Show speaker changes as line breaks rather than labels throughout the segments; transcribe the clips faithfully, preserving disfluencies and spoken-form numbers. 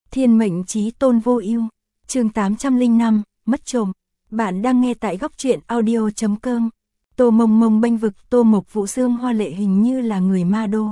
Thiên mệnh chí tôn vô ưu. Chương tám trăm lẻ năm, mất trộm. Bạn đang nghe tại góc truyện audio chấm com. Tô Mông Mông bênh vực Tô Mộc Vũ. Dương Hoa Lệ hình như là người ma đô.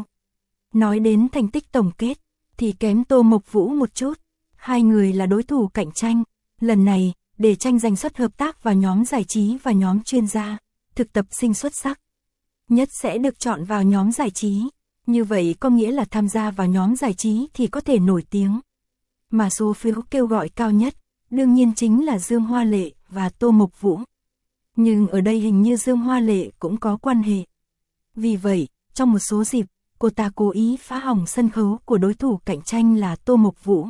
Nói đến thành tích tổng kết, thì kém Tô Mộc Vũ một chút. Hai người là đối thủ cạnh tranh. Lần này, để tranh giành suất hợp tác vào nhóm giải trí và nhóm chuyên gia, thực tập sinh xuất sắc nhất sẽ được chọn vào nhóm giải trí. Như vậy có nghĩa là tham gia vào nhóm giải trí thì có thể nổi tiếng. Mà số phiếu kêu gọi cao nhất, đương nhiên chính là Dương Hoa Lệ và Tô Mộc Vũ. Nhưng ở đây hình như Dương Hoa Lệ cũng có quan hệ. Vì vậy, trong một số dịp, cô ta cố ý phá hỏng sân khấu của đối thủ cạnh tranh là Tô Mộc Vũ.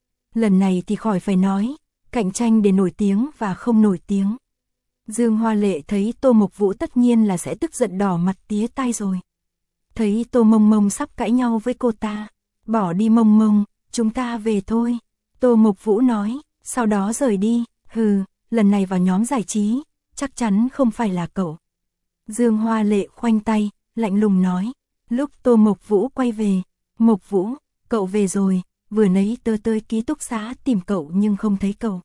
Lần này thì khỏi phải nói, cạnh tranh để nổi tiếng và không nổi tiếng. Dương Hoa Lệ thấy Tô Mộc Vũ tất nhiên là sẽ tức giận đỏ mặt tía tai rồi. Thấy Tô Mông Mông sắp cãi nhau với cô ta, bỏ đi Mông Mông, chúng ta về thôi. Tô Mộc Vũ nói, sau đó rời đi, hừ, lần này vào nhóm giải trí, chắc chắn không phải là cậu. Dương Hoa Lệ khoanh tay, lạnh lùng nói, lúc Tô Mộc Vũ quay về, Mộc Vũ, cậu về rồi, vừa nãy tớ tới ký túc xá tìm cậu nhưng không thấy cậu.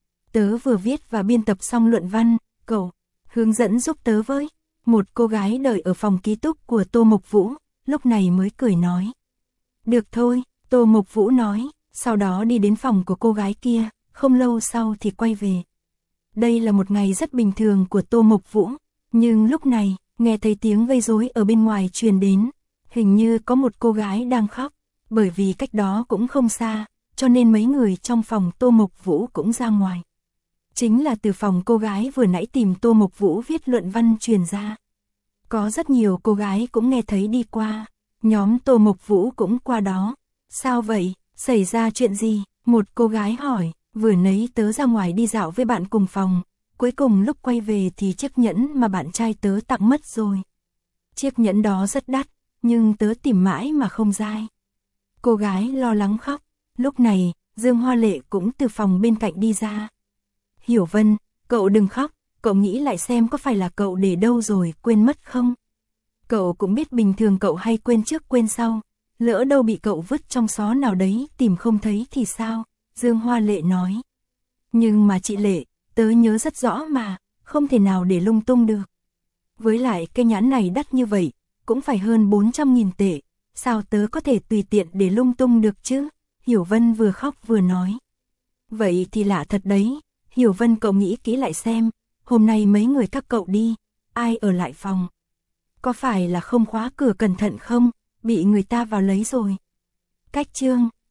Tớ vừa viết và biên tập xong luận văn, cậu, hướng dẫn giúp tớ với. Một cô gái đợi ở phòng ký túc của Tô Mộc Vũ, lúc này mới cười nói. Được thôi, Tô Mộc Vũ nói, sau đó đi đến phòng của cô gái kia, không lâu sau thì quay về. Đây là một ngày rất bình thường của Tô Mộc Vũ, nhưng lúc này, nghe thấy tiếng gây rối ở bên ngoài truyền đến, hình như có một cô gái đang khóc, bởi vì cách đó cũng không xa, cho nên mấy người trong phòng Tô Mộc Vũ cũng ra ngoài. Chính là từ phòng cô gái vừa nãy tìm Tô Mộc Vũ viết luận văn truyền ra. Có rất nhiều cô gái cũng nghe thấy đi qua, nhóm Tô Mộc Vũ cũng qua đó. Sao vậy, xảy ra chuyện gì? Một cô gái hỏi, vừa nãy tớ ra ngoài đi dạo với bạn cùng phòng, cuối cùng lúc quay về thì chiếc nhẫn mà bạn trai tớ tặng mất rồi. Chiếc nhẫn đó rất đắt, nhưng tớ tìm mãi mà không dai. Cô gái lo lắng khóc, lúc này, Dương Hoa Lệ cũng từ phòng bên cạnh đi ra. Hiểu Vân, cậu đừng khóc, cậu nghĩ lại xem có phải là cậu để đâu rồi quên mất không? Cậu cũng biết bình thường cậu hay quên trước quên sau, lỡ đâu bị cậu vứt trong xó nào đấy tìm không thấy thì sao? Dương Hoa Lệ nói. Nhưng mà chị Lệ, tớ nhớ rất rõ mà, không thể nào để lung tung được. Với lại cái nhãn này đắt như vậy, cũng phải hơn bốn trăm nghìn tệ, sao tớ có thể tùy tiện để lung tung được chứ? Hiểu Vân vừa khóc vừa nói. Vậy thì lạ thật đấy. Hiểu Vân, cậu nghĩ kỹ lại xem, hôm nay mấy người các cậu đi, ai ở lại phòng? Có phải là không khóa cửa cẩn thận không, bị người ta vào lấy rồi? Cách chương,